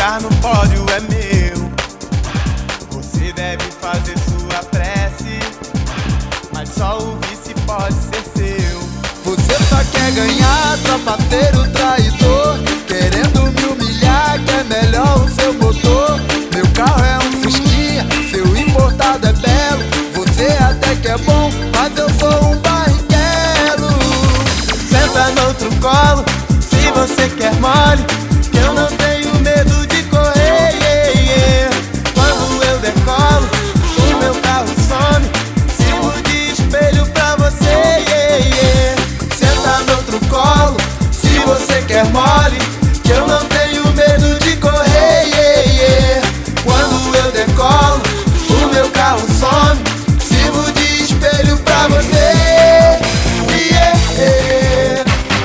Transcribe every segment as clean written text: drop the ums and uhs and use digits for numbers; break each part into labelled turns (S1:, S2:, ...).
S1: lugar no pódio é meu. Você deve fazer sua prece, mas só o vice pode ser seu.
S2: Você só quer ganhar, trapaceiro traidor, querendo me humilhar, que é melhor o seu motor. Meu carro é um Fusquinha, seu importado é belo. Você até que é bom, mas eu sou um barrichello.
S1: Senta no outro colo, se você quer mole, que eu não tenho medo de correr, yeah, yeah. Quando eu decolo, o meu carro some, sirvo de espelho pra você, yeah, yeah. Senta no outro colo, se você quer mole, que eu não tenho medo de correr, yeah, yeah. Quando eu decolo, o meu carro some, sirvo de espelho pra você, yeah, yeah.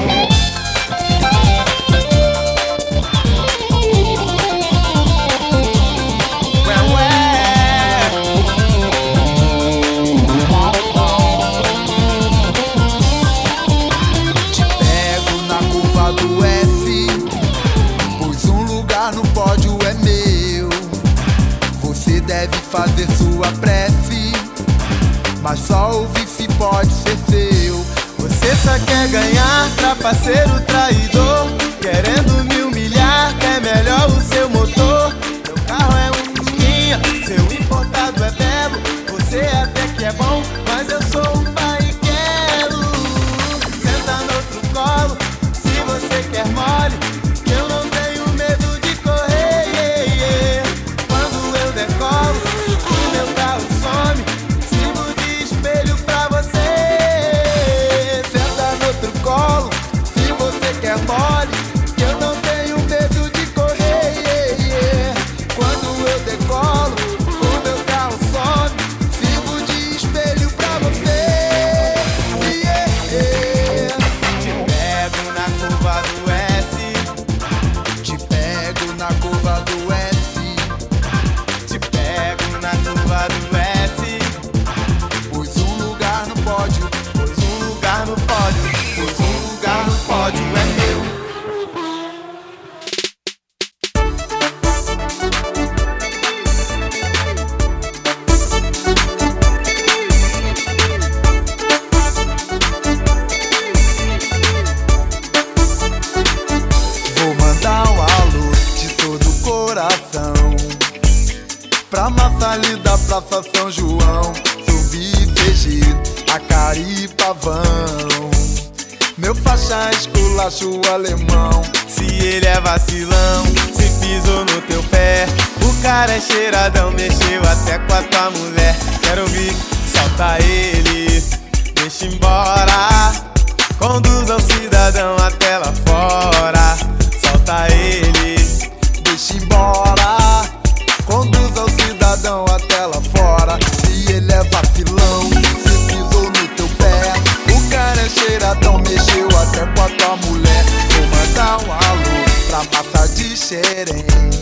S2: Te pego na curva do F, pois um lugar no pódio é meu. Você deve fazer sua prece, mas só o vice pode ser seu.
S1: Você só quer ganhar, trapaceiro traidor, querendo me humilhar, que é melhor o seu motor. Meu carro é um Fusquinha, seu importado é belo. Você até que é bom, mas eu sou um barrichello. Senta no outro colo, se você quer mole, que eu não tenho medo de correr, yeah, yeah. Quando eu decolo, o meu carro some, sirvo de espelho pra você.
S2: Senta no outro colo, se você quer mole, que eu não tenho medo de correr, yeah, yeah. Quando eu decolo, o meu carro some, sirvo de espelho pra você, yeah, yeah.
S1: Te pego na curva do S,
S2: Te pego na curva do S,
S1: te pego na curva do S.
S2: pus um lugar no pódio.
S1: Pôs um lugar no pódio, pôs um lugar no pódio é meu.
S2: Vou mandar um alô de todo o coração pra massa ali da Praça São João, Zumbi, CG, Acari, Pavão. Meu faixa esculacha o alemão.
S1: Se ele é vacilão, se pisou no teu pé, o cara é cheiradão, mexeu até com a tua mulher. Quero ouvir, solta ele, deixa embora, conduza o cidadão até lá fora. Solta ele,
S2: Deixa embora, conduza o cidadão até lá fora. Se ele é vacilão, se pisou no teu pé, o cara é cheiradão, mexeu até com a tua mulher. Vou mandar um alô pra massa de Xerém,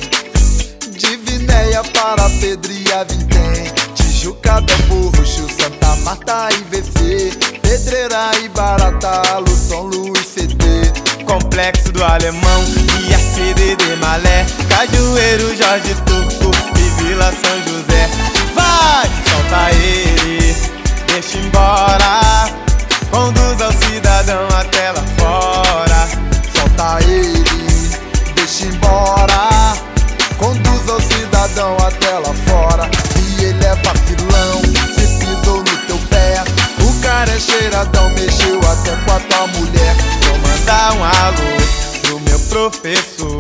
S2: de Vinéia para Pedria, Vintém, Tijuca, Belfor Roxo, Santa Marta e VC, Pedreira e Barata, São Luís, CD.
S1: Complexo do Alemão, IACDD Malé, Cajueiro, Jorge Turco e Vila São José. Vai, solta ele, deixa embora, conduza o cidadão até lá fora.
S2: Solta ele, deixa embora, conduza o cidadão até lá fora. Se ele é vacilão, se pisou no teu pé, o cara é cheiradão, mexeu até com a tua mulher.
S1: Vou mandar um alô pro meu professor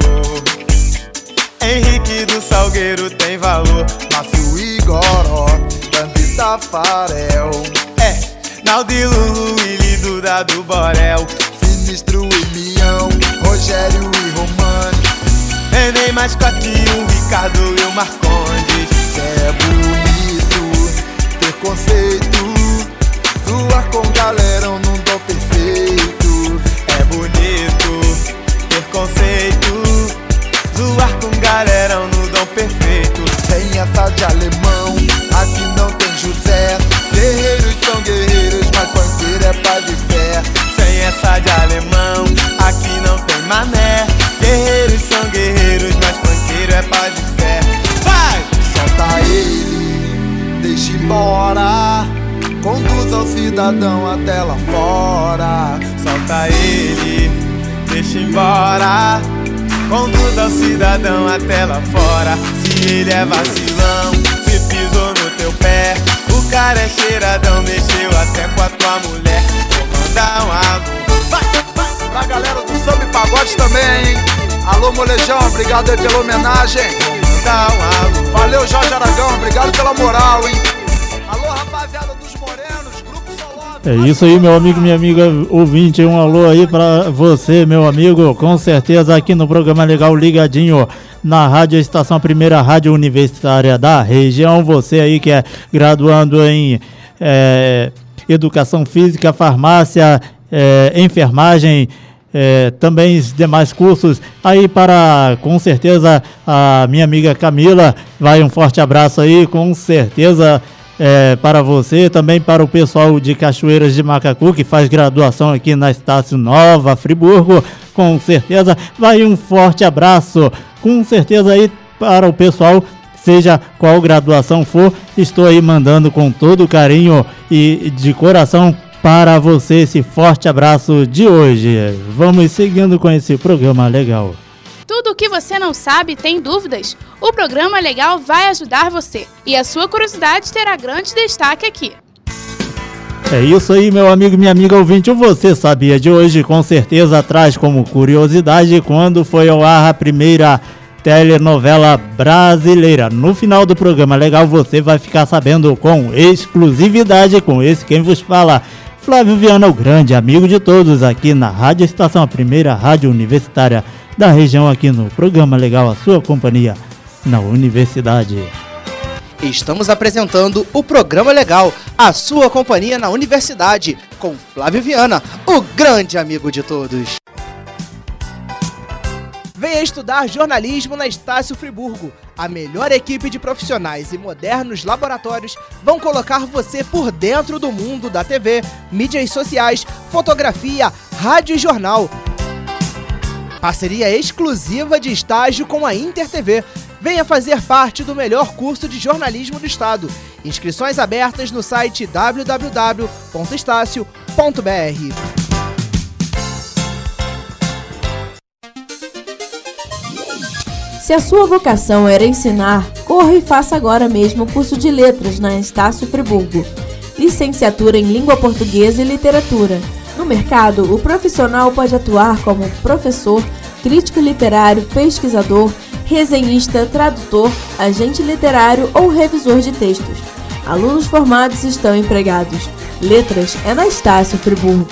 S1: Henrique do Salgueiro, tem valor.
S2: Márcio Igoró, Bambi Tafarel,
S1: Naldo e Lulu e Lido da do Borel,
S2: Sinistro e Mião, Rogério e Romani.
S1: Neném Mascote, o Ricardo e o Marcondes.
S2: É bonito ter conceito, zoar com galerão num dom perfeito.
S1: É bonito ter conceito, zoar com galerão no dom perfeito.
S2: Tem essa de alemão, aqui não tem José. Guerreiros são guerreiros, mas funkeiro é paz e fé.
S1: Sem essa de alemão, aqui não tem mané. Guerreiros são guerreiros, mas funkeiro
S2: cidadão até lá fora.
S1: Solta ele, deixa embora. Conduza o cidadão até lá fora. Se ele é vacilão, se pisou no teu pé, o cara é cheiradão, mexeu até com a tua mulher. Vou mandar um alô.
S2: Pra galera do samba e pagode também, hein? Alô, Molejão, obrigado aí pela homenagem.
S1: Vou mandar um alô.
S2: Valeu, Jorge Aragão, obrigado pela moral, hein? Alô, rapaziada dos Morenos, Grupo Solove.
S3: É isso aí, meu amigo, minha amiga ouvinte, um alô aí pra você, meu amigo, com certeza aqui no programa legal ligadinho na Rádio Estação, a primeira rádio universitária da região. Você aí que é graduando em Educação Física, Farmácia, enfermagem, também os demais cursos aí para, com certeza, a minha amiga Camila, vai um forte abraço aí, com certeza, para você, também para o pessoal de Cachoeiras de Macacu, que faz graduação aqui na Estácio Nova Friburgo, com certeza, vai um forte abraço, com certeza aí para o pessoal, seja qual graduação for, estou aí mandando com todo carinho e de coração para você esse forte abraço de hoje. Vamos seguindo com esse programa legal.
S4: Tudo o que você não sabe tem dúvidas? O programa legal vai ajudar você. E a sua curiosidade terá grande destaque aqui.
S3: É isso aí, meu amigo, minha amiga ouvinte. O Você Sabia de hoje com certeza traz como curiosidade quando foi ao ar a primeira telenovela brasileira. No final do programa legal você vai ficar sabendo com exclusividade com esse quem vos fala, Flávio Viana, o grande amigo de todos, aqui na Rádio Estação, a primeira rádio universitária da região, aqui no programa legal, a sua companhia na universidade.
S5: Estamos apresentando o Programa Legal, a sua companhia na universidade, com Flávio Viana, o grande amigo de todos. Venha estudar jornalismo na Estácio Friburgo. A melhor equipe de profissionais e modernos laboratórios vão colocar você por dentro do mundo da TV, mídias sociais, fotografia, rádio e jornal. Parceria exclusiva de estágio com a InterTV. Venha fazer parte do melhor curso de jornalismo do estado. Inscrições abertas no site www.estacio.br.
S6: Se a sua vocação era ensinar, corra e faça agora mesmo o curso de Letras na Estácio Friburgo. Licenciatura em Língua Portuguesa e Literatura. No mercado, o profissional pode atuar como professor, crítico literário, pesquisador, resenhista, tradutor, agente literário ou revisor de textos. Alunos formados estão empregados. Letras é na Estácio Friburgo.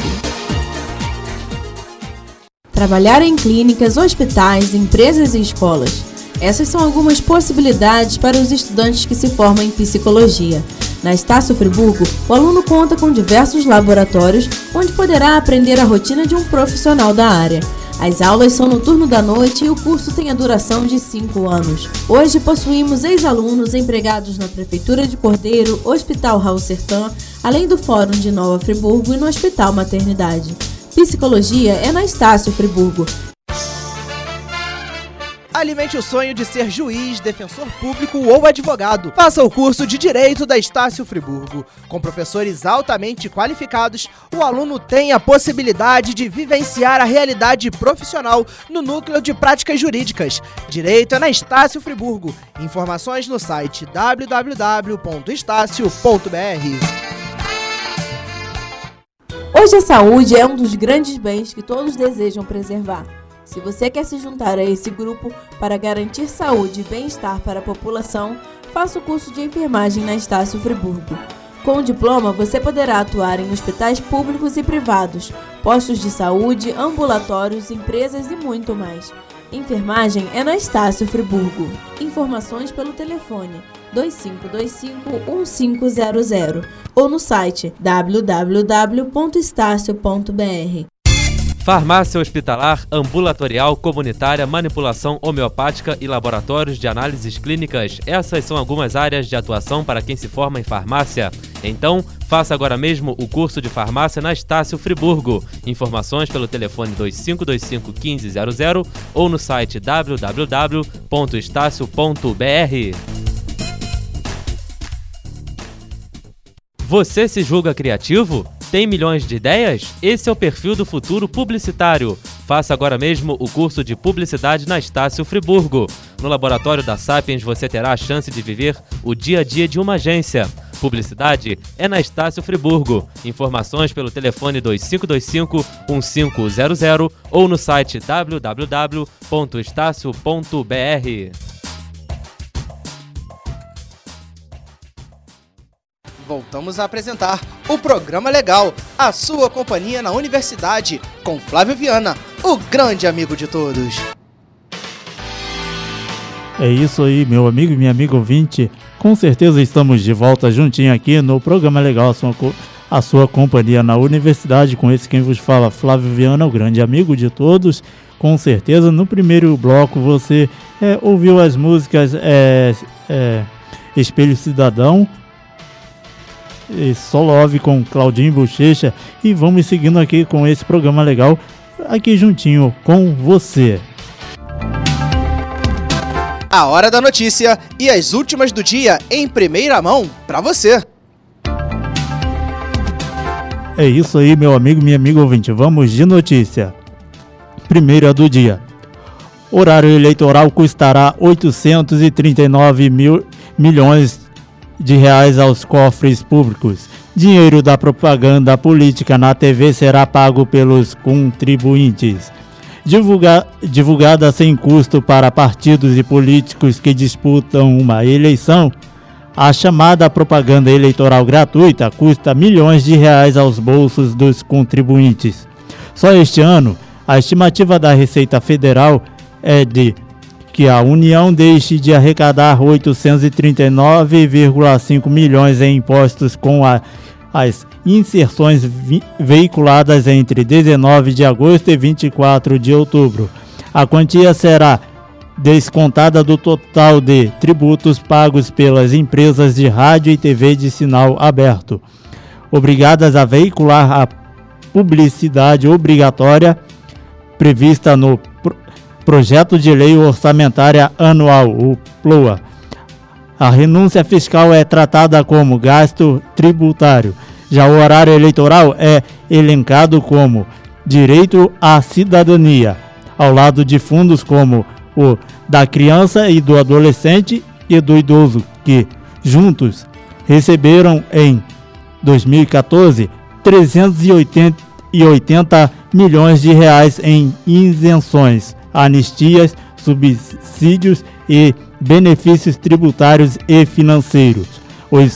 S6: Trabalhar em clínicas, hospitais, empresas e escolas. Essas são algumas possibilidades para os estudantes que se formam em psicologia. Na Estácio Friburgo, o aluno conta com diversos laboratórios, onde poderá aprender a rotina de um profissional da área. As aulas são no turno da noite e o curso tem a duração de 5 anos. Hoje possuímos ex-alunos empregados na Prefeitura de Cordeiro, Hospital Raul Sertã, além do Fórum de Nova Friburgo e no Hospital Maternidade. Psicologia é na Estácio Friburgo.
S5: Alimente o sonho de ser juiz, defensor público ou advogado. Faça o curso de Direito da Estácio Friburgo. Com professores altamente qualificados, o aluno tem a possibilidade de vivenciar a realidade profissional no núcleo de práticas jurídicas. Direito é na Estácio Friburgo. Informações no site www.estacio.br.
S6: Hoje a saúde é um dos grandes bens que todos desejam preservar. Se você quer se juntar a esse grupo para garantir saúde e bem-estar para a população, faça o curso de enfermagem na Estácio Friburgo. Com o diploma, você poderá atuar em hospitais públicos e privados, postos de saúde, ambulatórios, empresas e muito mais. Enfermagem é na Estácio Friburgo. Informações pelo telefone 2525-1500 ou no site www.estacio.br.
S7: Farmácia hospitalar, ambulatorial, comunitária, manipulação homeopática e laboratórios de análises clínicas. Essas são algumas áreas de atuação para quem se forma em farmácia. Então, faça agora mesmo o curso de farmácia na Estácio Friburgo. Informações pelo telefone 2525-1500 ou no site www.estacio.br. Você se julga criativo? Tem milhões de ideias? Esse é o perfil do futuro publicitário. Faça agora mesmo o curso de publicidade na Estácio Friburgo. No laboratório da Sapiens você terá a chance de viver o dia a dia de uma agência. Publicidade é na Estácio Friburgo. Informações pelo telefone 2525-1500 ou no site www.estacio.br.
S5: Voltamos a apresentar o Programa Legal, a sua companhia na universidade, com Flávio Viana, o grande amigo de todos.
S3: É isso aí, meu amigo e minha amiga ouvinte. Com certeza estamos de volta juntinho aqui no Programa Legal, a sua companhia na universidade, com esse quem vos fala, Flávio Viana, o grande amigo de todos. Com certeza, no primeiro bloco você ouviu as músicas Espelho Cidadão, Só Love com Claudinho Bochecha, e vamos seguindo aqui com esse Programa Legal, aqui juntinho com você.
S5: A hora da notícia e as últimas do dia em primeira mão pra você.
S3: É isso aí, meu amigo, minha amiga ouvinte. Vamos de notícia. Primeira do dia. Horário eleitoral custará 839 milhões de reais aos cofres públicos. Dinheiro da propaganda política na TV será pago pelos contribuintes. Divulgada sem custo para partidos e políticos que disputam uma eleição, a chamada propaganda eleitoral gratuita custa milhões de reais aos bolsos dos contribuintes. Só este ano, a estimativa da Receita Federal é de que a União deixe de arrecadar 839,5 milhões em impostos com as inserções veiculadas entre 19 de agosto e 24 de outubro. A quantia será descontada do total de tributos pagos pelas empresas de rádio e TV de sinal aberto, obrigadas a veicular a publicidade obrigatória prevista no Projeto de Lei Orçamentária Anual, o PLOA. A renúncia fiscal é tratada como gasto tributário. Já o horário eleitoral é elencado como direito à cidadania, ao lado de fundos como o da criança e do adolescente e do idoso, que juntos receberam em 2014 380 milhões de reais em isenções, anistias, subsídios e benefícios tributários e financeiros. Os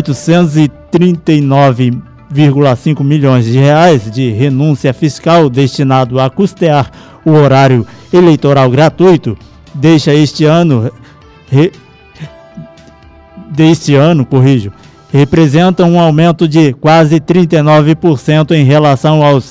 S3: 839,5 milhões de reais de renúncia fiscal destinado a custear o horário eleitoral gratuito representam um aumento de quase 39% em relação aos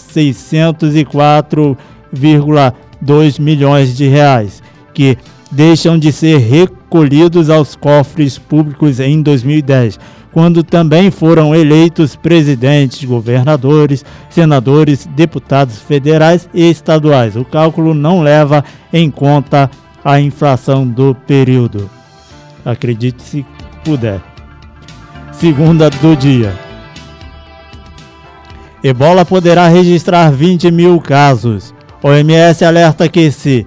S3: 604,2 milhões de reais, que deixam de ser recolhidos aos cofres públicos em 2010, quando também foram eleitos presidentes, governadores, senadores, deputados federais e estaduais. O cálculo não leva em conta a inflação do período. Acredite se puder. Segunda do dia. Ebola poderá registrar 20 mil casos. OMS alerta que se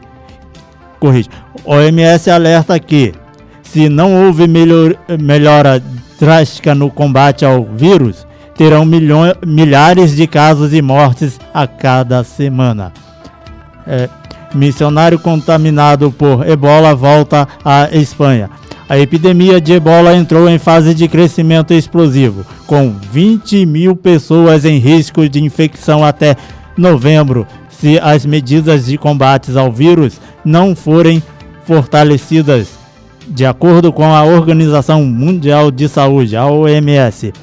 S3: não houve melhora drástica no combate ao vírus, terão milhares de casos e mortes a cada semana. Missionário contaminado por ebola volta à Espanha. A epidemia de ebola entrou em fase de crescimento explosivo, com 20 mil pessoas em risco de infecção até novembro, se as medidas de combate ao vírus não forem fortalecidas, de acordo com a Organização Mundial de Saúde, a OMS.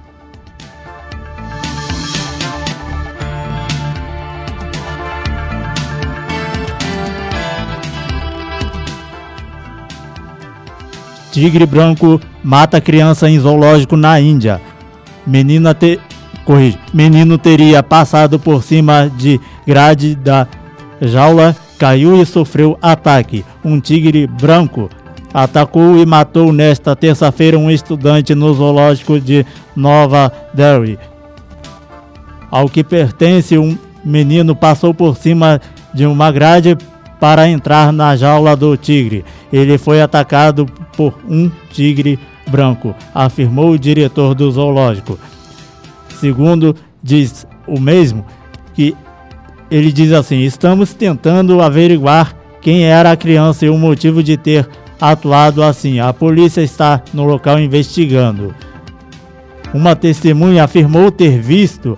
S3: Tigre branco mata criança em zoológico na Índia. Menino teria passado por cima de grade da jaula, caiu e sofreu ataque. Um tigre branco atacou e matou nesta terça-feira um estudante no zoológico de Nova Delhi. ao que pertence, um menino passou por cima de uma grade para entrar na jaula do tigre. Ele foi atacado por um tigre branco, afirmou o diretor do zoológico. Segundo diz o mesmo, que ele diz assim: estamos tentando averiguar quem era a criança e o motivo de ter atuado assim. A polícia está no local investigando. Uma testemunha afirmou ter visto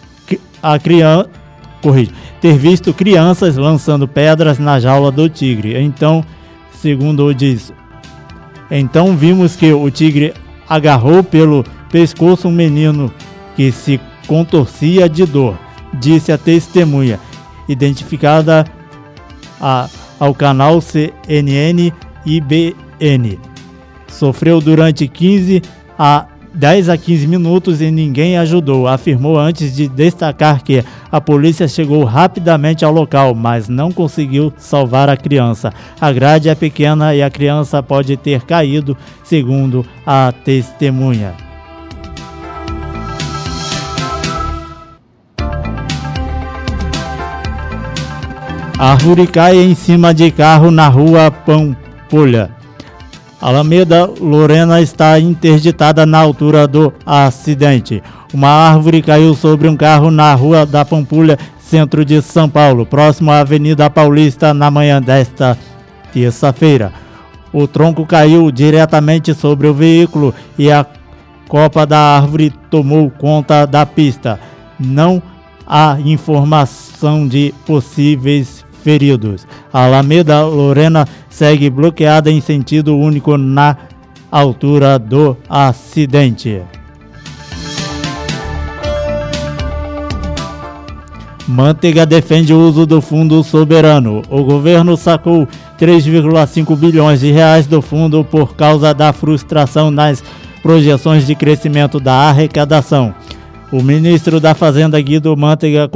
S3: crianças lançando pedras na jaula do tigre. Então, segundo diz, então vimos que o tigre agarrou pelo pescoço um menino que se contorcia de dor, disse a testemunha, identificada ao canal CNN IBN. Sofreu durante 10 a 15 minutos e ninguém ajudou, afirmou antes de destacar que a polícia chegou rapidamente ao local, mas não conseguiu salvar a criança. A grade é pequena e a criança pode ter caído, segundo a testemunha. Árvore cai em cima de carro na rua Pampulha. Alameda Lorena está interditada na altura do acidente. Uma árvore caiu sobre um carro na rua da Pampulha, centro de São Paulo, próximo à Avenida Paulista, na manhã desta terça-feira. O tronco caiu diretamente sobre o veículo e a copa da árvore tomou conta da pista. Não há informação de possíveis feridos. A Alameda Lorena segue bloqueada em sentido único na altura do acidente. Manteiga defende o uso do fundo soberano. O governo sacou 3,5 bilhões de reais do fundo por causa da frustração nas projeções de crescimento da arrecadação. O ministro da Fazenda, Guido Mantega,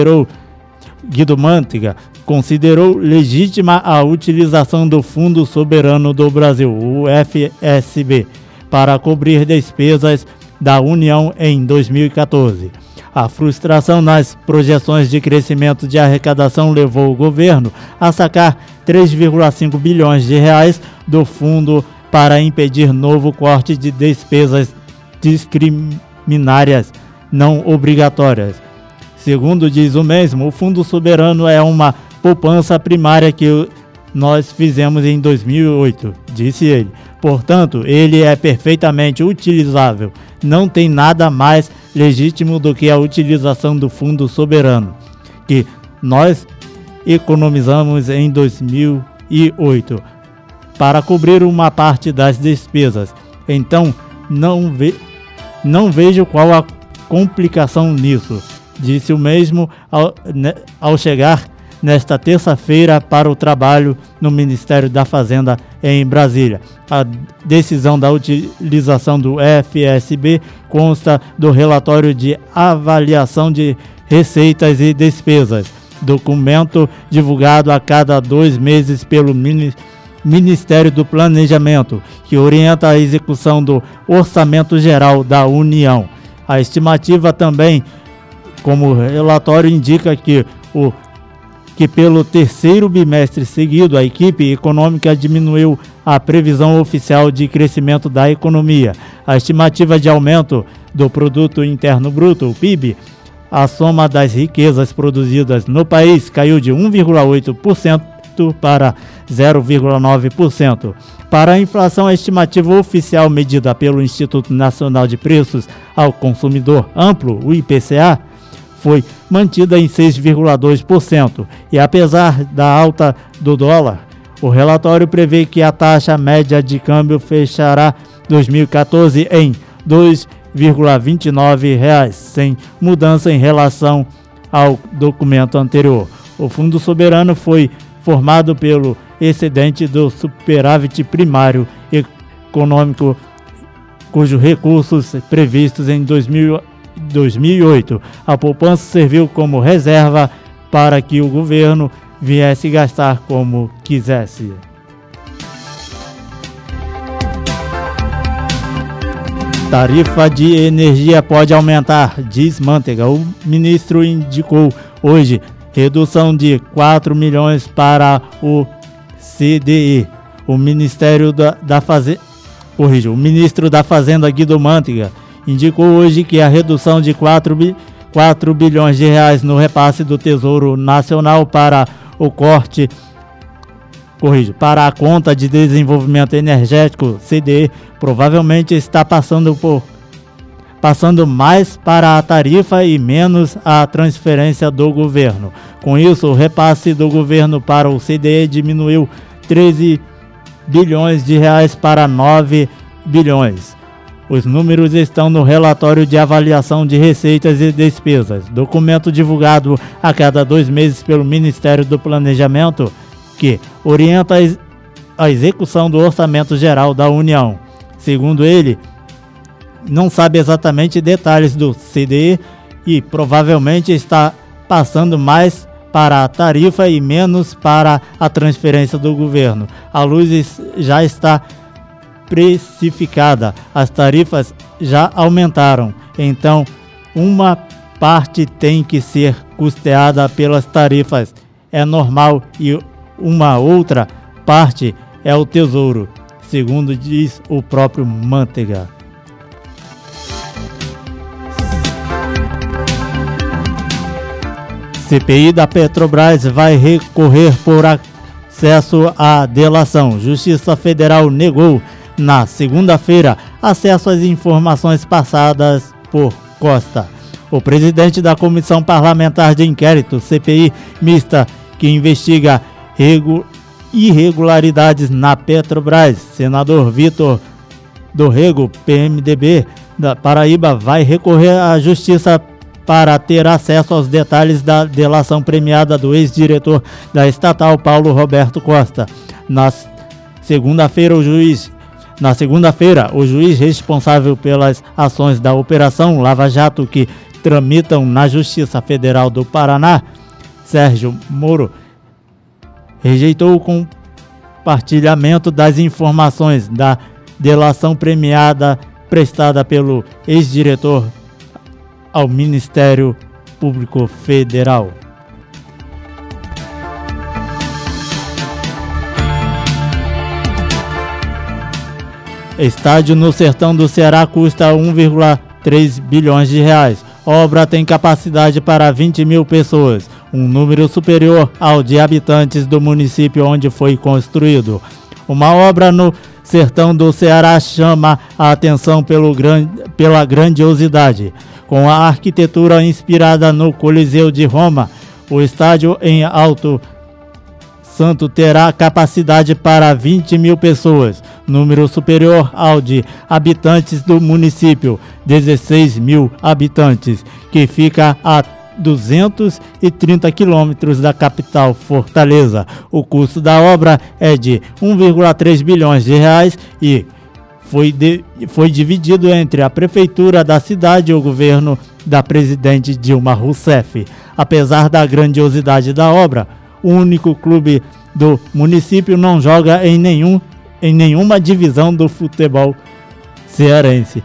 S3: considerou legítima a utilização do Fundo Soberano do Brasil, o FSB, para cobrir despesas da União em 2014. A frustração nas projeções de crescimento de arrecadação levou o governo a sacar 3,5 bilhões de reais do fundo para impedir novo corte de despesas discriminatórias não obrigatórias. Segundo diz o mesmo, o Fundo Soberano é uma poupança primária que nós fizemos em 2008, disse ele. Portanto, ele é perfeitamente utilizável. Não tem nada mais legítimo do que a utilização do Fundo Soberano, que nós economizamos em 2008, para cobrir uma parte das despesas. Então, não vejo qual a complicação nisso, disse o mesmo ao chegar nesta terça-feira para o trabalho no Ministério da Fazenda em Brasília. A decisão da utilização do FSB consta do relatório de avaliação de receitas e despesas, documento divulgado a cada 2 meses pelo Ministério do Planejamento, que orienta a execução do Orçamento Geral da União. A estimativa também, como relatório, indica que pelo terceiro bimestre seguido, a equipe econômica diminuiu a previsão oficial de crescimento da economia. A estimativa de aumento do Produto Interno Bruto, o PIB, a soma das riquezas produzidas no país, caiu de 1,8% para 0,9%. Para a inflação, a estimativa oficial medida pelo Instituto Nacional de Preços ao Consumidor Amplo, o IPCA, foi mantida em 6,2%. E apesar da alta do dólar, o relatório prevê que a taxa média de câmbio fechará 2014 em R$ 2,29, sem mudança em relação ao documento anterior. O Fundo Soberano foi formado pelo excedente do superávit primário econômico, cujos recursos previstos em 2008. A poupança serviu como reserva para que o governo viesse gastar como quisesse. Tarifa de energia pode aumentar, diz Manteiga. O ministro indicou hoje redução de 4 milhões para o CDE. O Ministério o ministro da Fazenda, Guido Manteiga, indicou hoje que a redução de 4 bilhões de reais no repasse do Tesouro Nacional para o corte, para a conta de desenvolvimento energético, CDE, provavelmente está passando mais para a tarifa e menos a transferência do governo. Com isso, o repasse do governo para o CDE diminuiu 13 bilhões de reais para 9 bilhões. Os números estão no relatório de avaliação de receitas e despesas, documento divulgado a cada 2 meses pelo Ministério do Planejamento, que orienta a execução do Orçamento Geral da União. Segundo ele, não sabe exatamente detalhes do CDE e provavelmente está passando mais para a tarifa e menos para a transferência do governo. A luz já está precificada, as tarifas já aumentaram, então uma parte tem que ser custeada pelas tarifas, é normal, e uma outra parte é o Tesouro, segundo diz o próprio Manteiga. CPI da Petrobras vai recorrer por acesso à delação. Justiça Federal negou na segunda-feira acesso às informações passadas por Costa. O presidente da Comissão Parlamentar de Inquérito, CPI mista, que investiga irregularidades na Petrobras, senador Vitor do Rego, PMDB da Paraíba, vai recorrer à Justiça para ter acesso aos detalhes da delação premiada do ex-diretor da estatal, Paulo Roberto Costa. Na segunda-feira, o juiz responsável pelas ações da Operação Lava Jato que tramitam na Justiça Federal do Paraná, Sérgio Moro, rejeitou o compartilhamento das informações da delação premiada prestada pelo ex-diretor ao Ministério Público Federal. Estádio no Sertão do Ceará custa 1,3 bilhões de reais. Obra tem capacidade para 20 mil pessoas, um número superior ao de habitantes do município onde foi construído. Uma obra no Sertão do Ceará chama a atenção pela grandiosidade. Com a arquitetura inspirada no Coliseu de Roma, o estádio em Alto Santo terá capacidade para 20 mil pessoas, número superior ao de habitantes do município, 16 mil habitantes, que fica a 230 quilômetros da capital Fortaleza. O custo da obra é de 1,3 bilhões de reais e foi dividido entre a prefeitura da cidade e o governo da presidente Dilma Rousseff. Apesar da grandiosidade da obra, o único clube do município não joga em nenhuma divisão do futebol cearense.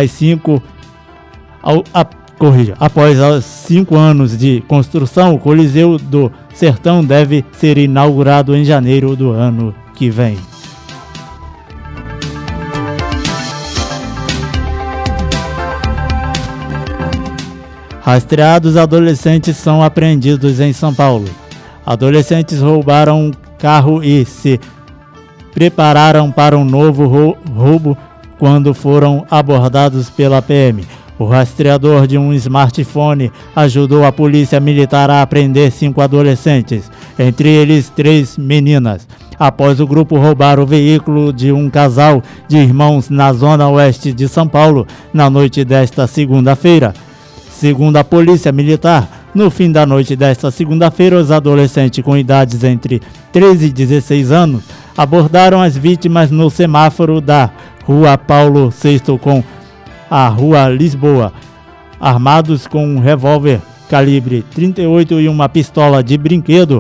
S3: Após 5 anos de construção, o Coliseu do Sertão deve ser inaugurado em janeiro do ano que vem. Rastreados adolescentes são apreendidos em São Paulo. Adolescentes roubaram um carro e se prepararam para um novo roubo quando foram abordados pela PM. O rastreador de um smartphone ajudou a polícia militar a apreender 5 adolescentes, entre eles 3 meninas, após o grupo roubar o veículo de um casal de irmãos na zona oeste de São Paulo na noite desta segunda-feira. Segundo a Polícia Militar, no fim da noite desta segunda-feira, os adolescentes com idades entre 13 e 16 anos abordaram as vítimas no semáforo da Rua Paulo VI com a Rua Lisboa, armados com um revólver calibre 38 e uma pistola de brinquedo.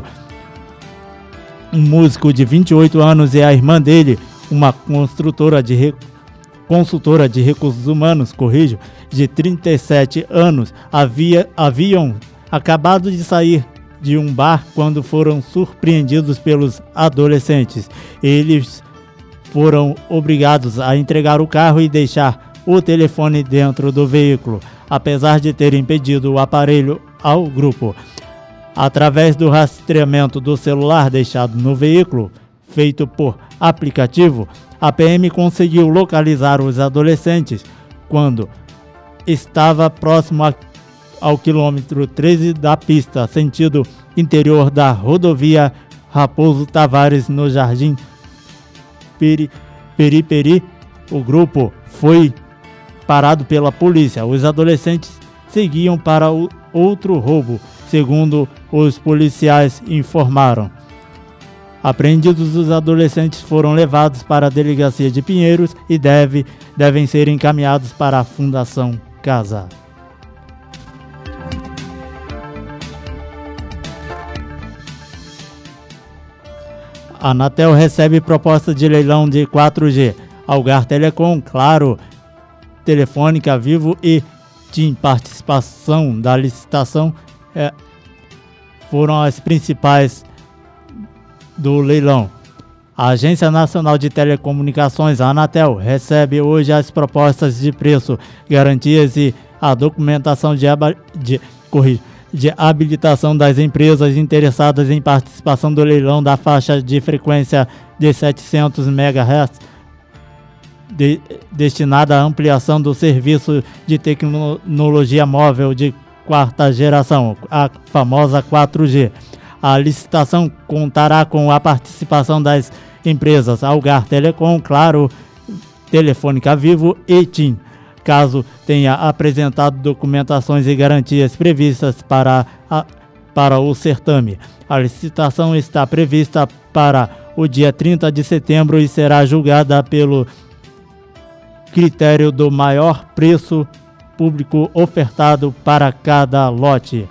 S3: Um músico de 28 anos e a irmã dele, uma construtora de consultora de recursos humanos, de 37 anos, haviam acabado de sair de um bar quando foram surpreendidos pelos adolescentes. Eles foram obrigados a entregar o carro e deixar o telefone dentro do veículo, apesar de terem pedido o aparelho ao grupo. Através do rastreamento do celular deixado no veículo, feito por aplicativo, a PM conseguiu localizar os adolescentes quando estava próximo ao quilômetro 13 da pista, sentido interior da rodovia Raposo Tavares, no Jardim Periperi. O grupo foi parado pela polícia. Os adolescentes seguiam para outro roubo, segundo os policiais informaram. Apreendidos, os adolescentes foram levados para a delegacia de Pinheiros e devem ser encaminhados para a Fundação Casa. A Anatel recebe proposta de leilão de 4G. Algar Telecom, Claro, Telefônica, Vivo e TIM. Participação da licitação foram as principais do leilão. A Agência Nacional de Telecomunicações, a Anatel, recebe hoje as propostas de preço, garantias e a documentação de habilitação das empresas interessadas em participação do leilão da faixa de frequência de 700 MHz destinada à ampliação do serviço de tecnologia móvel de quarta geração, a famosa 4G. A licitação contará com a participação das empresas Algar Telecom, Claro, Telefônica, Vivo e TIM, caso tenha apresentado documentações e garantias previstas para o certame. A licitação está prevista para o dia 30 de setembro e será julgada pelo critério do maior preço público ofertado para cada lote.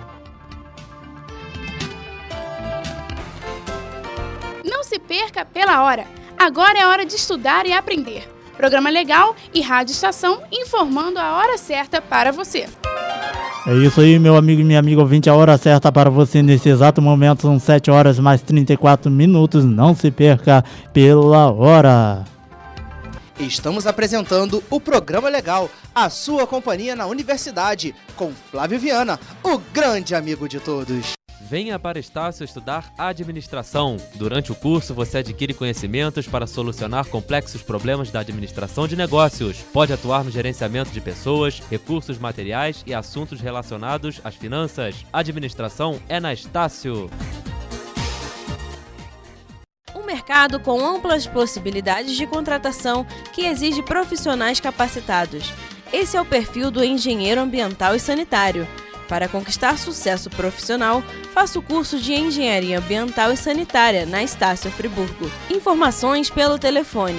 S4: Não se perca pela hora. Agora é hora de estudar e aprender. Programa Legal e Rádio Estação informando a hora certa para você.
S3: É isso aí, meu amigo e minha amiga ouvinte, a hora certa para você nesse exato momento são 7 horas mais 34 minutos. Não se perca pela hora.
S5: Estamos apresentando o Programa Legal, a sua companhia na universidade, com Flávio Viana, o grande amigo de todos.
S7: Venha para Estácio estudar administração. Durante o curso, você adquire conhecimentos para solucionar complexos problemas da administração de negócios. Pode atuar no gerenciamento de pessoas, recursos materiais e assuntos relacionados às finanças. Administração é na Estácio.
S6: Um mercado com amplas possibilidades de contratação que exige profissionais capacitados. Esse é o perfil do engenheiro ambiental e sanitário. Para conquistar sucesso profissional, faça o curso de Engenharia Ambiental e Sanitária na Estácio Friburgo. Informações pelo telefone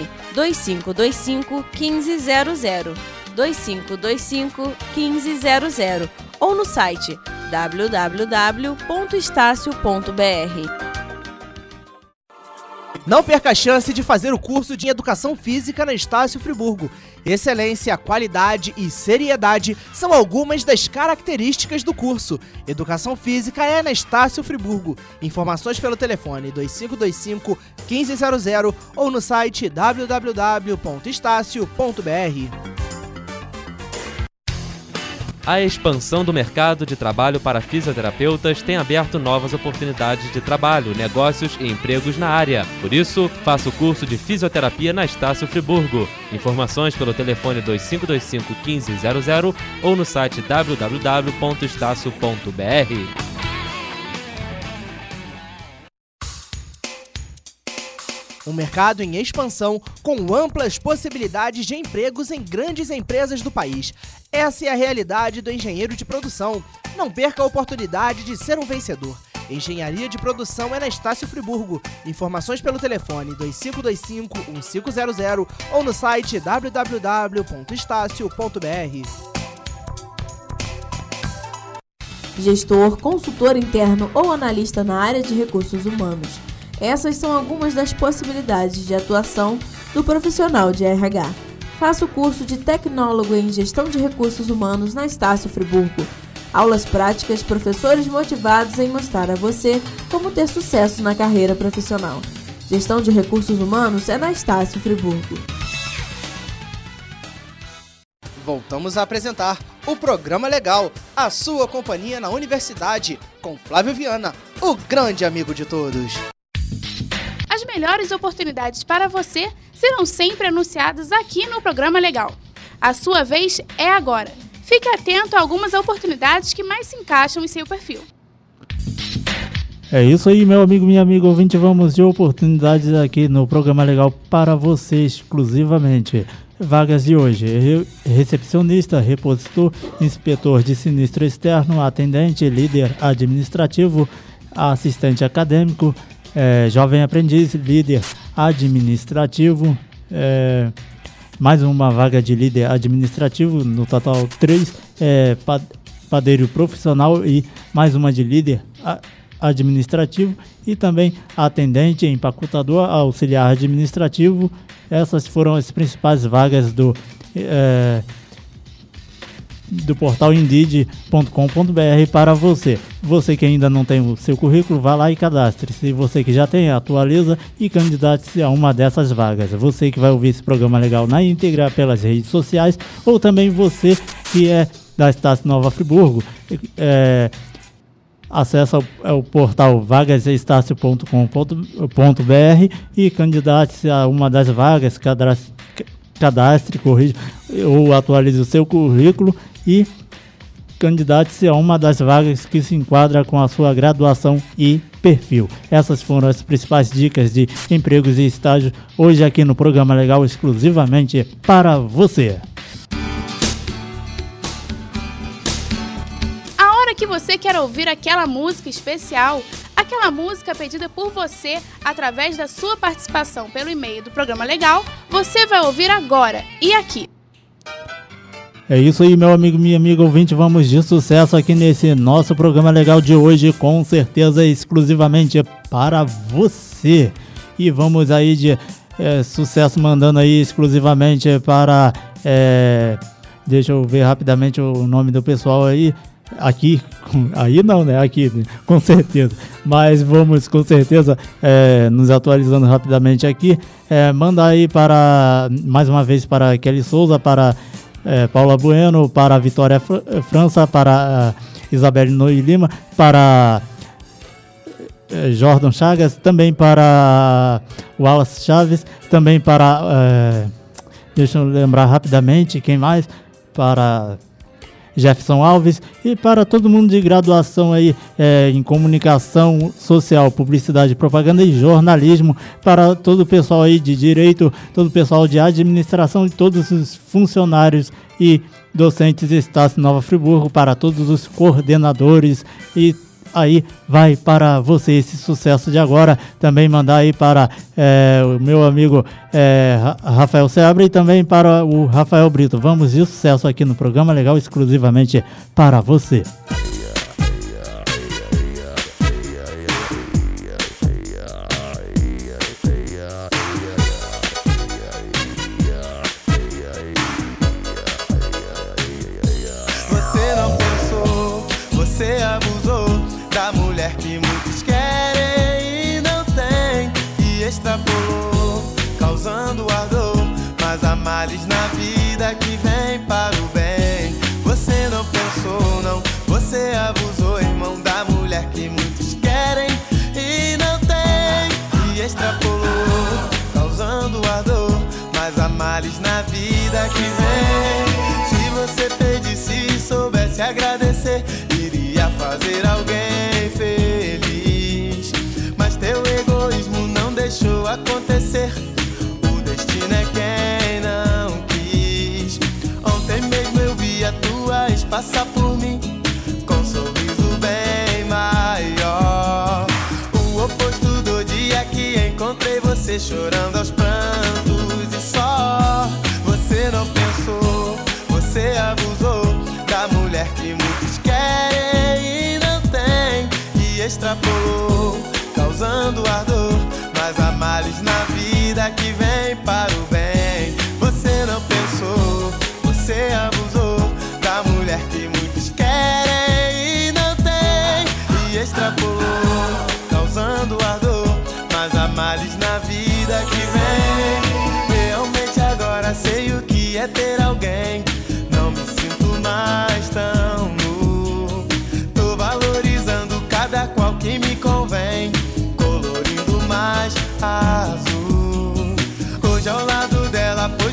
S6: 2525-1500, 2525-1500 ou no site www.estacio.br.
S5: Não perca a chance de fazer o curso de Educação Física na Estácio Friburgo. Excelência, qualidade e seriedade são algumas das características do curso. Educação Física é na Estácio Friburgo. Informações pelo telefone 2525-1500 ou no site www.estacio.br.
S7: A expansão do mercado de trabalho para fisioterapeutas tem aberto novas oportunidades de trabalho, negócios e empregos na área. Por isso, faça o curso de fisioterapia na Estácio Friburgo. Informações pelo telefone 2525-1500 ou no site www.estacio.br.
S5: Um mercado em expansão com amplas possibilidades de empregos em grandes empresas do país. Essa é a realidade do engenheiro de produção. Não perca a oportunidade de ser um vencedor. Engenharia de produção é na Estácio Friburgo. Informações pelo telefone 2525-1500 ou no site www.estacio.br.
S6: Gestor, consultor interno ou analista na área de recursos humanos. Essas são algumas das possibilidades de atuação do profissional de RH. faça o curso de Tecnólogo em Gestão de Recursos Humanos na Estácio Friburgo. Aulas práticas, professores motivados em mostrar a você como ter sucesso na carreira profissional. Gestão de Recursos Humanos é na Estácio Friburgo.
S5: Voltamos a apresentar o Programa Legal, a sua companhia na universidade, com Flávio Viana, o grande amigo de todos.
S4: As melhores oportunidades para você serão sempre anunciadas aqui no Programa Legal. A sua vez é agora. Fique atento a algumas oportunidades que mais se encaixam em seu perfil.
S3: É isso aí, meu amigo, minha amiga ouvinte. Vamos de oportunidades aqui no Programa Legal para você exclusivamente. Vagas de hoje: recepcionista, repositor, inspetor de sinistro externo, atendente, líder administrativo, assistente acadêmico, jovem aprendiz, líder administrativo, mais uma vaga de líder administrativo, no total 3, padeiro profissional e mais uma de líder administrativo, e também atendente, empacotador, auxiliar administrativo. Essas foram as principais vagas do portal indeed.com.br para você. Você que ainda não tem o seu currículo, vá lá e cadastre-se. Você que já tem, atualiza e candidate-se a uma dessas vagas. Você que vai ouvir esse programa legal na íntegra pelas redes sociais, ou também você que é da Estácio Nova Friburgo, acesse o portal vagasestácio.com.br e candidate-se a uma das vagas, cadastre, corrija ou atualize o seu currículo e candidate-se a uma das vagas que se enquadra com a sua graduação e perfil. Essas foram as principais dicas de empregos e estágios hoje aqui no Programa Legal, exclusivamente para você.
S4: Que você quer ouvir aquela música especial, aquela música pedida por você através da sua participação pelo e-mail do Programa Legal, você vai ouvir agora e aqui.
S3: É isso aí, meu amigo, minha amiga ouvinte, vamos de sucesso aqui nesse nosso Programa Legal de hoje, com certeza exclusivamente para você. E vamos aí de sucesso, mandando aí exclusivamente para, deixa eu ver rapidamente o nome do pessoal aí. Aqui, aí não, né? Aqui, com certeza. Mas vamos, com certeza, nos atualizando rapidamente aqui. Manda aí para, mais uma vez, para Kelly Souza, para Paula Bueno, para Vitória França, para Isabelle Noi Lima, para Jordan Chagas, também para Wallace Chaves, também para, deixa eu lembrar rapidamente, quem mais? Para Jefferson Alves e para todo mundo de graduação aí em comunicação social, publicidade, propaganda e jornalismo, para todo o pessoal aí de direito, todo o pessoal de administração e todos os funcionários e docentes Estácio Nova Friburgo, para todos os coordenadores, e aí vai para você esse sucesso de agora. Também mandar aí para o meu amigo Rafael Seabra e também para o Rafael Brito. Vamos de sucesso aqui no Programa Legal, exclusivamente para você.
S1: Você não pensou, você abusou da mulher que muitos querem e não tem, e extrapolou, causando ardor, mas há males na vida que vem para o bem. Você não pensou, não, você abusou, irmão, da mulher que muitos querem e não tem, e extrapolou, causando ardor, mas há males na vida que vem. Se você pedisse e soubesse agradecer, iria fazer alguém feliz, mas teu egoísmo não deixou acontecer. O destino é quem não quis. Ontem mesmo eu vi a tua ex passar por mim com um sorriso bem maior. O oposto do dia que encontrei você chorando aos prantos e só. Você não pensou, você abusou da mulher que muitos querem e não tem, e extrapolou, causando ardor, mas há males na vida que vem para o bem. Você não pensou,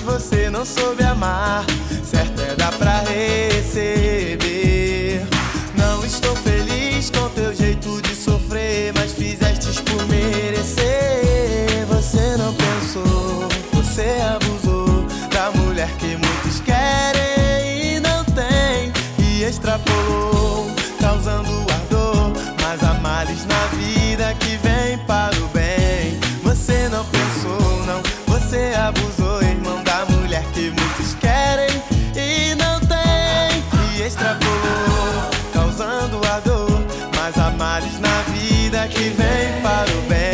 S1: você não soube amar. Certo é dar pra receber. Não estou feliz com teu jeito de sofrer, mas fizestes por merecer. Você não pensou, você abusou da mulher que muitos querem e não tem, e extrapolou, causando ardor. Mas há males na vida que vem para o bem. Você não pensou, não, você abusou, irmão, da mulher que muitos querem e não tem, e extrapolou, causando ardor. Mas há males na vida que vem para o bem.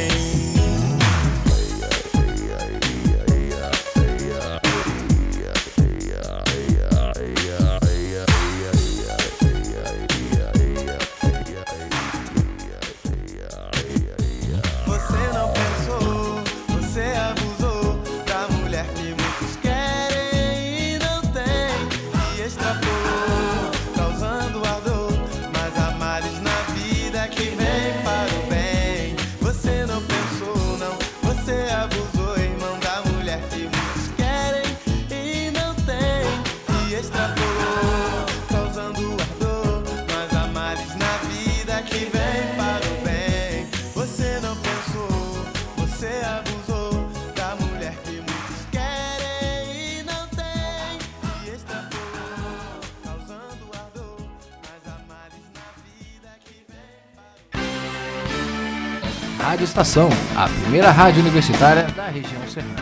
S8: Rádio Estação, a primeira rádio universitária da região serrana.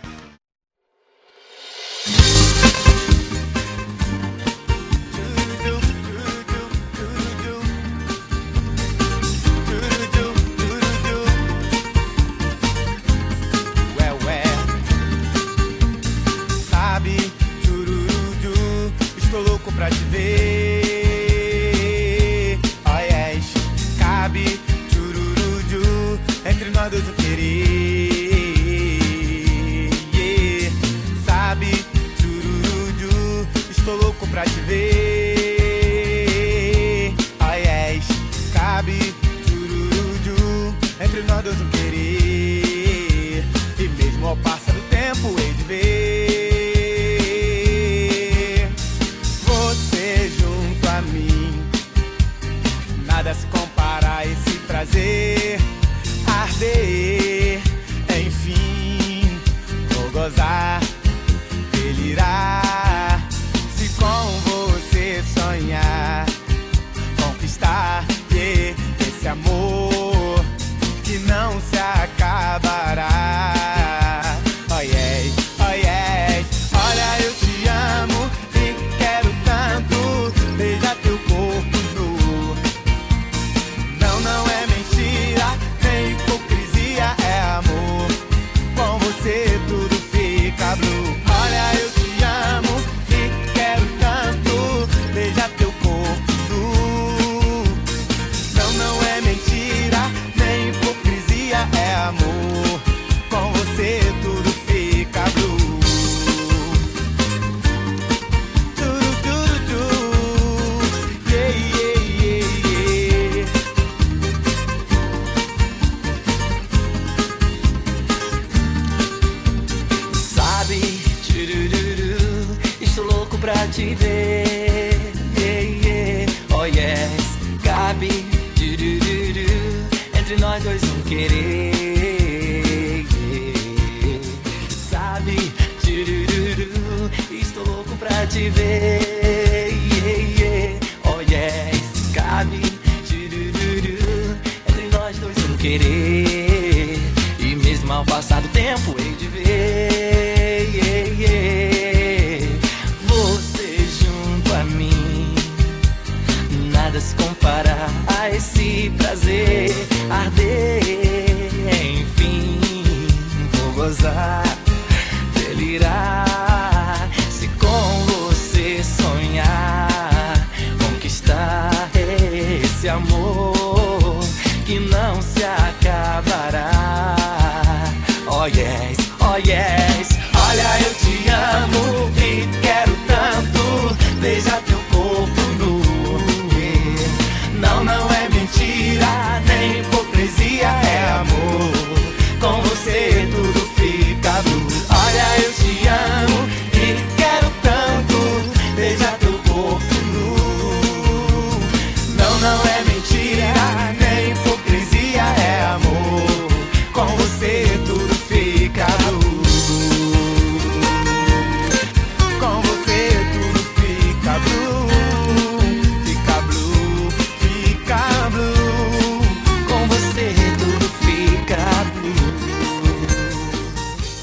S1: Sabe, tchururuju, estou louco pra te ver. Oh yes, cabe, entre nós dois eu querer, yeah. Sabe, tchururuju, estou louco pra te ver. Oh yes, cabe, tchururuju, entre nós dois eu querer. E mesmo ao passar do tempo hei de ver você junto a mim. Nada se compara a esse prazer. Arder, enfim, vou gozar, delirar. Se com você sonhar, conquistar, yeah, esse amor que não se acabará. Oh yes, oh yes, olha eu te amo e quero tanto beijar teu corpo nu. Não, não é mentira, nem hipocrisia, é amor. Com você tudo fica blue. Olha eu te amo e quero tanto beijar teu corpo nu. Não, não é mentira, nem hipocrisia, é amor. Com você tudo fica blue. Turu, turu, turu. Yeah, yeah, yeah, yeah. Sabe, tchurururu, estou louco pra te ver, yeah, yeah. Oh yes, cabe, tchurururu, entre nós dois um querer, yeah. Sabe, tchurururu, estou louco pra te ver, yeah, yeah. Oh yes, cabe, tchurururu, entre nós dois um querer. E mesmo ao passar do tempo hei de ver, yeah, yeah, você junto a mim. Nada se compara a esse prazer. Arder, enfim, vou gozar, delirar. Se com você sonhar, conquistar esse amor que não se acabará. Oh yes, oh yes, olha eu te amo e quero tanto beijar teu corpo nu, yeah. Não, não é mentira, nem hipocrisia, é amor. Com você tudo fica blue. Olha eu te amo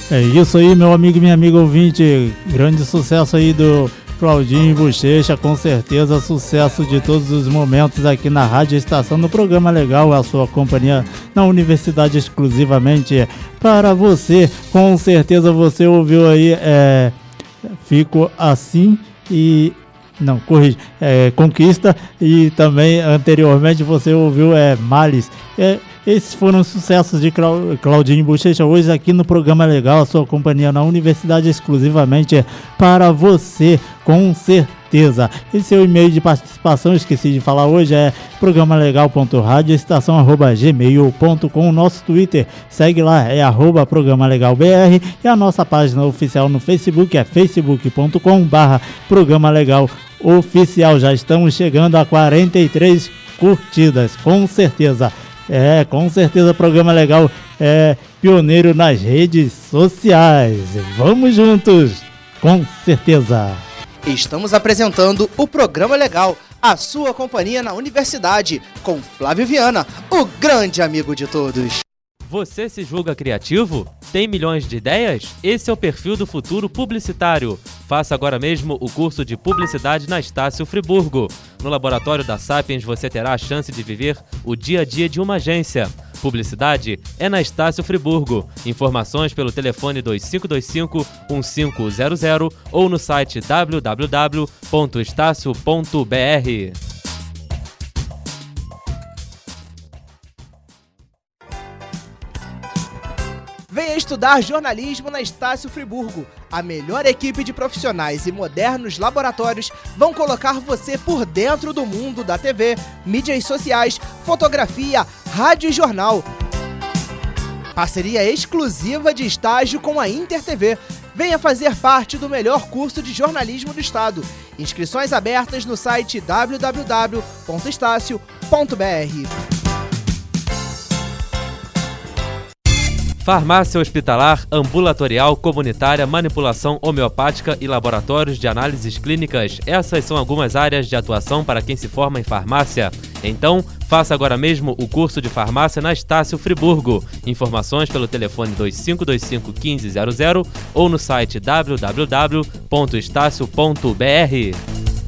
S3: É isso aí, meu amigo e minha amiga ouvinte. Grande sucesso aí do Claudinho Bochecha, com certeza sucesso de todos os momentos aqui na Rádio Estação, no programa legal, a sua companhia na universidade exclusivamente para você. Com certeza você ouviu aí, Fico Assim e... Não, corrige, Conquista, e também anteriormente você ouviu Males. Esses foram os sucessos de Claudinho Bochecha hoje aqui no programa legal, a sua companhia na universidade exclusivamente para você, com certeza. E seu e-mail de participação, esqueci de falar hoje, é programalegal.radioestação@gmail.com. Nosso Twitter, segue lá, é @programalegalbr, e a nossa página oficial no Facebook é facebook.com/programalegal-oficial. Já estamos chegando a 43 curtidas, com certeza. Com certeza o programa legal é pioneiro nas redes sociais. Vamos juntos, com certeza.
S5: Estamos apresentando o Programa Legal, a sua companhia na universidade, com Flávio Viana, o grande amigo de todos.
S7: Você se julga criativo? Tem milhões de ideias? Esse é o perfil do futuro publicitário. Faça agora mesmo o curso de Publicidade na Estácio Friburgo. No laboratório da Sapiens você terá a chance de viver o dia a dia de uma agência. Publicidade é na Estácio Friburgo. Informações pelo telefone 2525-1500 ou no site www.estacio.br.
S5: Venha estudar jornalismo na Estácio Friburgo. A melhor equipe de profissionais e modernos laboratórios vão colocar você por dentro do mundo da TV, mídias sociais, fotografia, rádio e jornal. Parceria exclusiva de estágio com a InterTV. Venha fazer parte do melhor curso de jornalismo do estado. Inscrições abertas no site www.estacio.br.
S7: Farmácia hospitalar, ambulatorial, comunitária, manipulação homeopática e laboratórios de análises clínicas. Essas são algumas áreas de atuação para quem se forma em farmácia. Então, faça agora mesmo o curso de farmácia na Estácio Friburgo. Informações pelo telefone 2525-1500 ou no site www.estacio.br.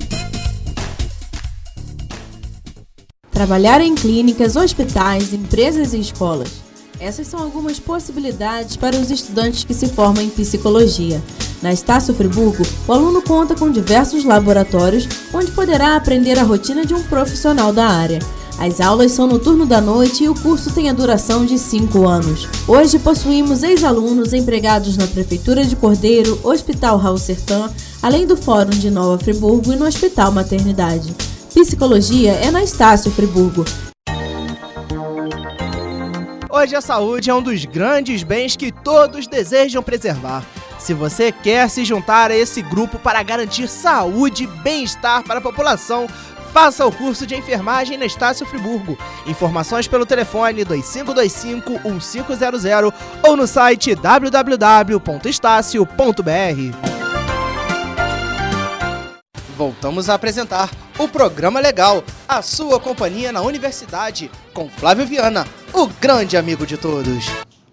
S6: Trabalhar em clínicas, hospitais, empresas e escolas. Essas são algumas possibilidades para os estudantes que se formam em psicologia. Na Estácio Friburgo, o aluno conta com diversos laboratórios onde poderá aprender a rotina de um profissional da área. As aulas são no turno da noite e o curso tem a duração de 5 anos. Hoje possuímos ex-alunos empregados na Prefeitura de Cordeiro, Hospital Raul Sertã, além do Fórum de Nova Friburgo e no Hospital Maternidade. Psicologia é na Estácio Friburgo.
S5: Hoje a saúde é um dos grandes bens que todos desejam preservar. Se você quer se juntar a esse grupo para garantir saúde e bem-estar para a população, faça o curso de enfermagem na Estácio Friburgo. Informações pelo telefone 2525-1500 ou no site www.estacio.br. Voltamos a apresentar o Programa Legal, a sua companhia na universidade, com Flávio Viana, o grande amigo de todos.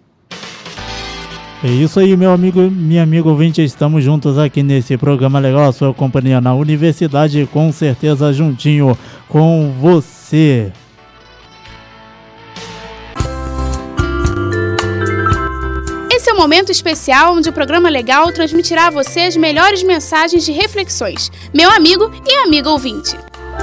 S3: É isso aí, meu amigo, minha amiga ouvinte, estamos juntos aqui nesse Programa Legal, a sua companhia na universidade, com certeza juntinho com você.
S4: Esse é um momento especial onde o Programa Legal transmitirá a você as melhores mensagens de reflexões, meu amigo e amiga ouvinte.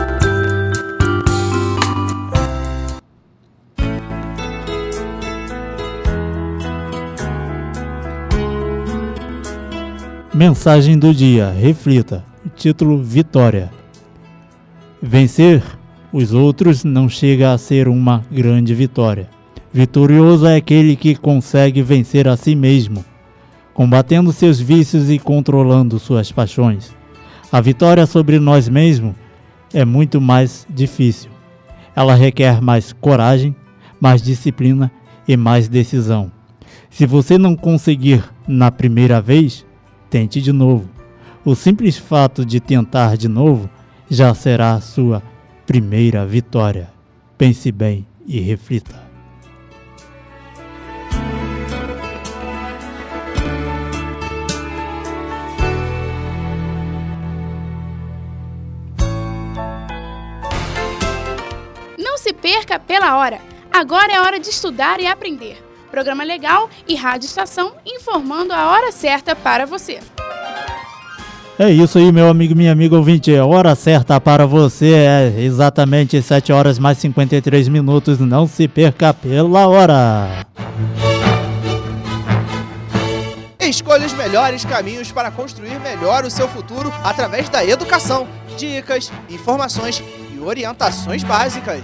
S3: Mensagem do dia, reflita. O título: Vitória. Vencer os outros não chega a ser uma grande vitória. Vitorioso é aquele que consegue vencer a si mesmo, combatendo seus vícios e controlando suas paixões. A vitória sobre nós mesmos é muito mais difícil. Ela requer mais coragem, mais disciplina e mais decisão. Se você não conseguir na primeira vez, tente de novo. O simples fato de tentar de novo já será a sua primeira vitória. Pense bem e reflita.
S4: perca pela hora. Agora é hora de estudar e aprender. Programa Legal e Rádio Estação informando a hora certa para você.
S3: É isso aí, meu amigo, minha amiga ouvinte. A hora certa para você é exatamente 7 horas mais 53 minutos. Não se perca pela hora.
S5: Escolha os melhores caminhos para construir melhor o seu futuro através da educação. Dicas, informações e orientações básicas.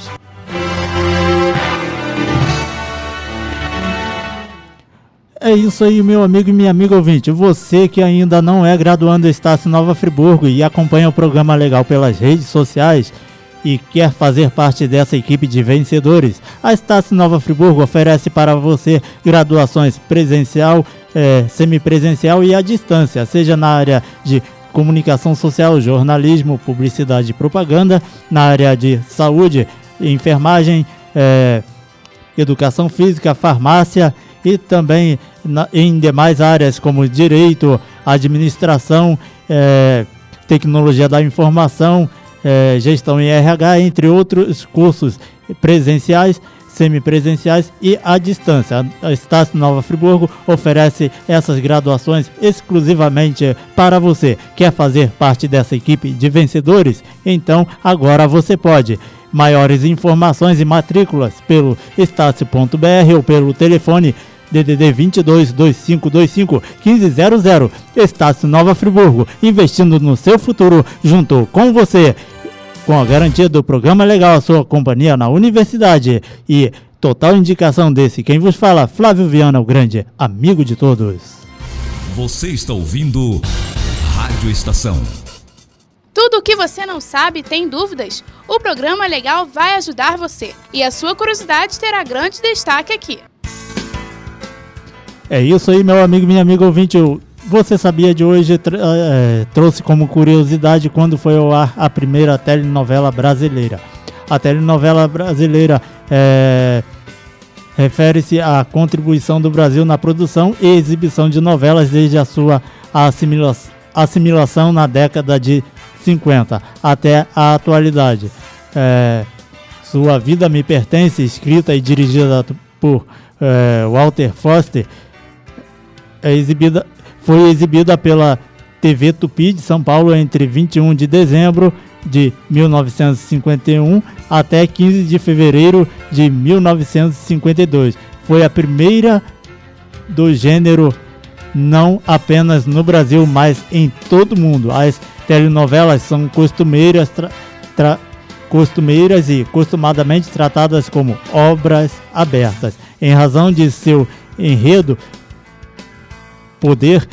S3: É isso aí, meu amigo e minha amiga ouvinte. Você que ainda não é graduando da Estácio Nova Friburgo e acompanha o programa Legal pelas redes sociais e quer fazer parte dessa equipe de vencedores, a Estácio Nova Friburgo oferece para você graduações presencial, semipresencial e à distância, seja na área de comunicação social, jornalismo, publicidade e propaganda, na área de saúde, enfermagem, educação física, farmácia e também em demais áreas como direito, administração, tecnologia da informação, gestão em RH, entre outros cursos presenciais, semipresenciais e à distância. A Estácio Nova Friburgo oferece essas graduações exclusivamente para você. Quer fazer parte dessa equipe de vencedores? Então agora você pode. Maiores informações e matrículas pelo estácio.br ou pelo telefone DDD 22 2525 1500. Estácio Nova Friburgo, investindo no seu futuro junto com você. Com a garantia do programa Legal, a sua companhia na universidade. E total indicação desse quem vos fala, Flávio Viana, o grande amigo de todos.
S9: Você está ouvindo Rádio Estação.
S4: Tudo o que você não sabe, tem dúvidas? O programa Legal vai ajudar você. E a sua curiosidade terá grande destaque aqui.
S3: É isso aí, meu amigo, minha amiga ouvinte. Você sabia de hoje trouxe como curiosidade quando foi ao ar a primeira telenovela brasileira. A telenovela brasileira refere-se à contribuição do Brasil na produção e exibição de novelas desde a sua assimilação na década de 50 até a atualidade. Sua Vida Me Pertence, escrita e dirigida por Walter Foster, foi exibida pela TV Tupi de São Paulo entre 21 de dezembro de 1951 até 15 de fevereiro de 1952. Foi a primeira do gênero não apenas no Brasil, mas em todo o mundo. As telenovelas são costumeiras e costumadamente tratadas como obras abertas, em razão de seu enredo poder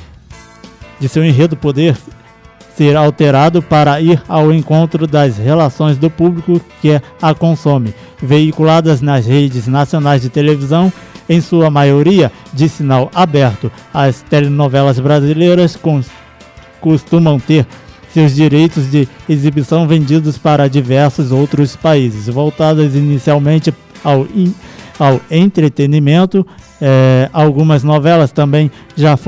S3: ser alterado para ir ao encontro das relações do público que a consome, veiculadas nas redes nacionais de televisão, em sua maioria de sinal aberto. As telenovelas brasileiras costumam ter seus direitos de exibição vendidos para diversos outros países, voltadas inicialmente ao entretenimento. Algumas novelas também já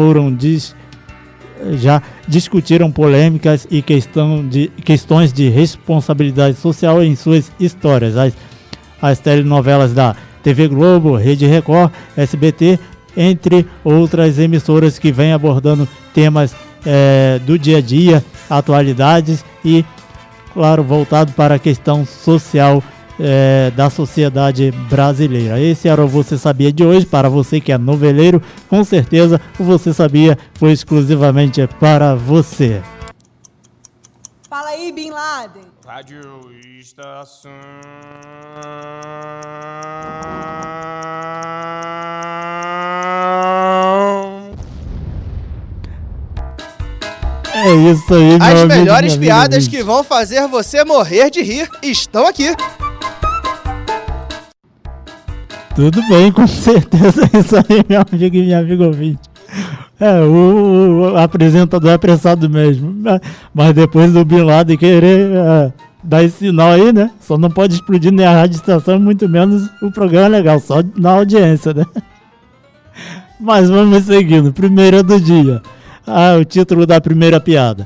S3: discutiram polêmicas e questões de responsabilidade social em suas histórias. As telenovelas da TV Globo, Rede Record, SBT, entre outras emissoras que vêm abordando temas do dia a dia, atualidades e, claro, voltado para a questão social da sociedade brasileira. Esse era o Você Sabia de hoje. Para você que é noveleiro, com certeza o Você Sabia foi exclusivamente para você.
S10: Fala aí, Bin Laden.
S1: Rádio Estação.
S3: É isso aí,
S5: As melhores piadas que vão fazer você morrer de rir estão aqui.
S3: Tudo bem, com certeza. É isso aí, meu amigo e minha amiga ouvinte. O apresentador é apressado mesmo. Mas depois do Bin Laden querer dar esse sinal aí, né? Só não pode explodir nem a rádio estação, muito menos o programa Legal, só na audiência, né? Mas vamos seguindo. Primeira do dia. O título da primeira piada.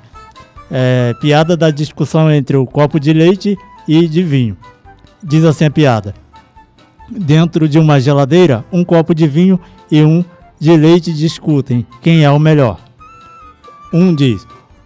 S3: Piada da discussão entre o copo de leite e de vinho. Diz assim a piada: Dentro de uma geladeira, um copo de vinho e um de leite discutem quem é o melhor. Um diz,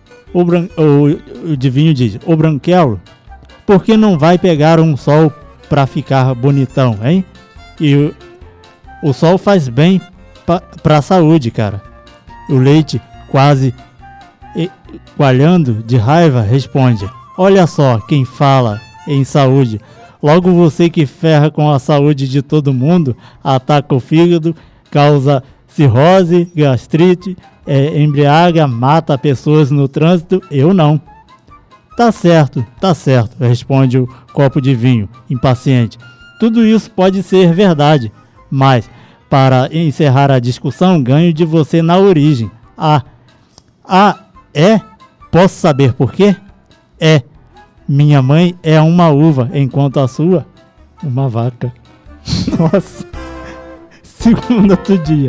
S3: o de vinho diz, ô Branquelo, por que não vai pegar um sol pra ficar bonitão, hein? E o sol faz bem pra saúde, cara. O leite, quase coalhando de raiva, responde, olha só quem fala em saúde. Logo você que ferra com a saúde de todo mundo, ataca o fígado, causa cirrose, gastrite, embriaga, mata pessoas no trânsito, eu não. Tá certo, responde o copo de vinho, impaciente. Tudo isso pode ser verdade, mas para encerrar a discussão, ganho de você na origem. É? Posso saber por quê? Minha mãe é uma uva, enquanto a sua, uma vaca. Nossa. Segundo do dia.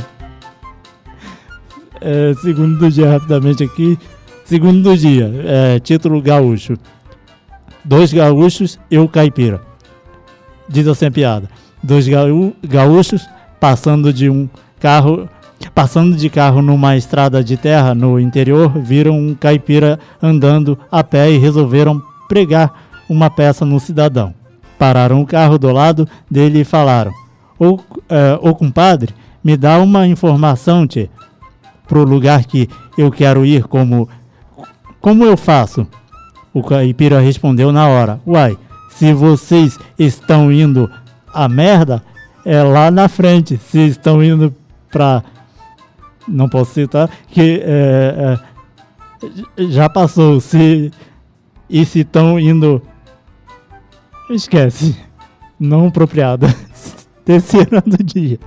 S3: Segundo do dia, rapidamente aqui. Segundo do dia, título gaúcho. 2 gaúchos e o caipira. Diz assim a piada. 2 gaúchos passando de carro numa estrada de terra no interior, viram um caipira andando a pé e resolveram pregar uma peça no cidadão. Pararam o carro do lado dele e falaram: Ô compadre, me dá uma informação, tchê, pro lugar que eu quero ir, como eu faço? O caipira respondeu na hora: uai, se vocês estão indo a merda, é lá na frente. Se estão indo pra... não posso citar, que já passou. E se estão indo... esquece. Não apropriada. Terceira do dia.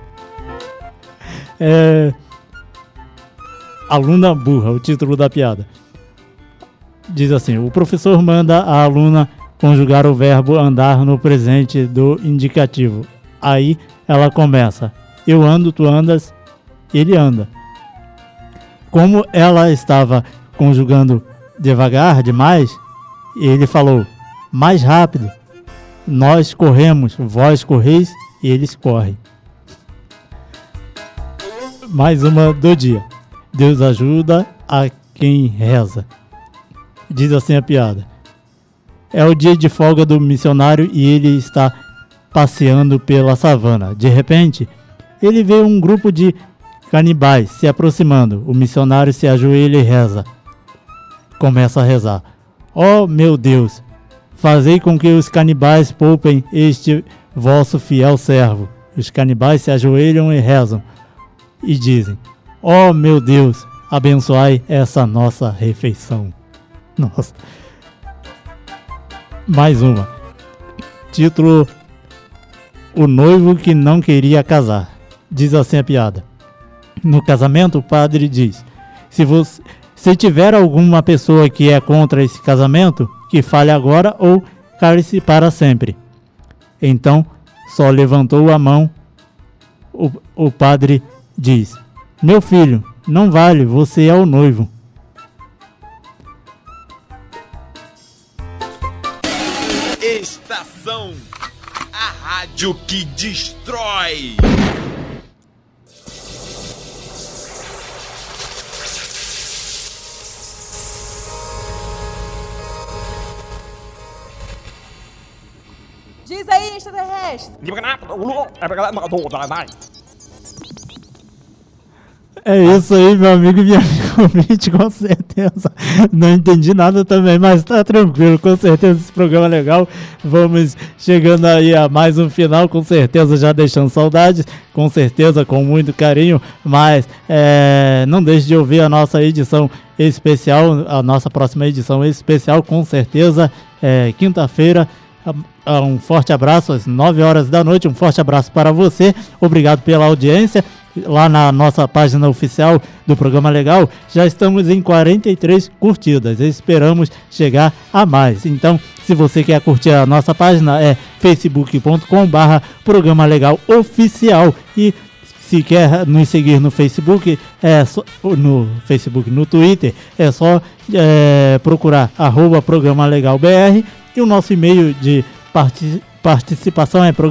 S3: Aluna burra, o título da piada. Diz assim: o professor manda a aluna conjugar o verbo andar no presente do indicativo. Aí ela começa: eu ando, tu andas, ele anda. Como ela estava conjugando devagar demais, ele falou: mais rápido. Nós corremos, vós correis, eles correm. Mais uma do dia. Deus ajuda a quem reza. Diz assim a piada: é o dia de folga do missionário e ele está passeando pela savana. De repente, ele vê um grupo de canibais se aproximando. O missionário se ajoelha e reza. Começa a rezar: ó meu Deus, fazei com que os canibais poupem este vosso fiel servo. Os canibais se ajoelham e rezam e dizem: ó meu Deus, abençoai essa nossa refeição. Nossa. Mais uma. Título: o noivo que não queria casar. Diz assim a piada: no casamento o padre diz: se tiver alguma pessoa que é contra esse casamento, que fale agora ou cale-se para sempre. Então só levantou a mão. O padre diz: meu filho, não vale, você é o noivo.
S11: Estação, a rádio que destrói.
S10: Diz aí, extraterrestre.
S3: É isso aí, meu amigo e minha amiga ouvinte, com certeza. Não entendi nada também, mas tá tranquilo, com certeza esse programa é legal. Vamos chegando aí a mais um final, com certeza já deixando saudades, com certeza com muito carinho, mas não deixe de ouvir a nossa edição especial, a nossa próxima edição especial, com certeza, quinta-feira. Um forte abraço às 9 horas da noite, um forte abraço para você, obrigado pela audiência. Lá na nossa página oficial do Programa Legal, já estamos em 43 curtidas, esperamos chegar a mais. Então, se você quer curtir a nossa página, é facebook.com/Programa Legal Oficial. E se quer nos seguir no Facebook, no Twitter, é só procurar @Programa Legal BR. E o nosso e-mail de participação é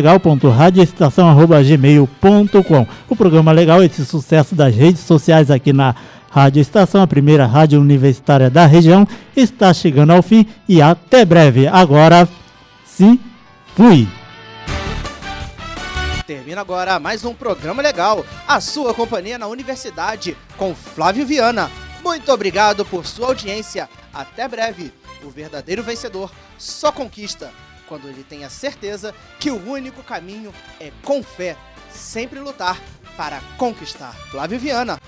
S3: programalegal.radioestação@gmail.com. O Programa Legal é esse sucesso das redes sociais aqui na Rádio Estação, a primeira rádio universitária da região, está chegando ao fim e até breve. Agora sim, fui!
S5: Termina agora mais um Programa Legal, a sua companhia na universidade, com Flávio Viana. Muito obrigado por sua audiência. Até breve. O verdadeiro vencedor só conquista quando ele tem a certeza que o único caminho é com fé. Sempre lutar para conquistar. Flávio Viana.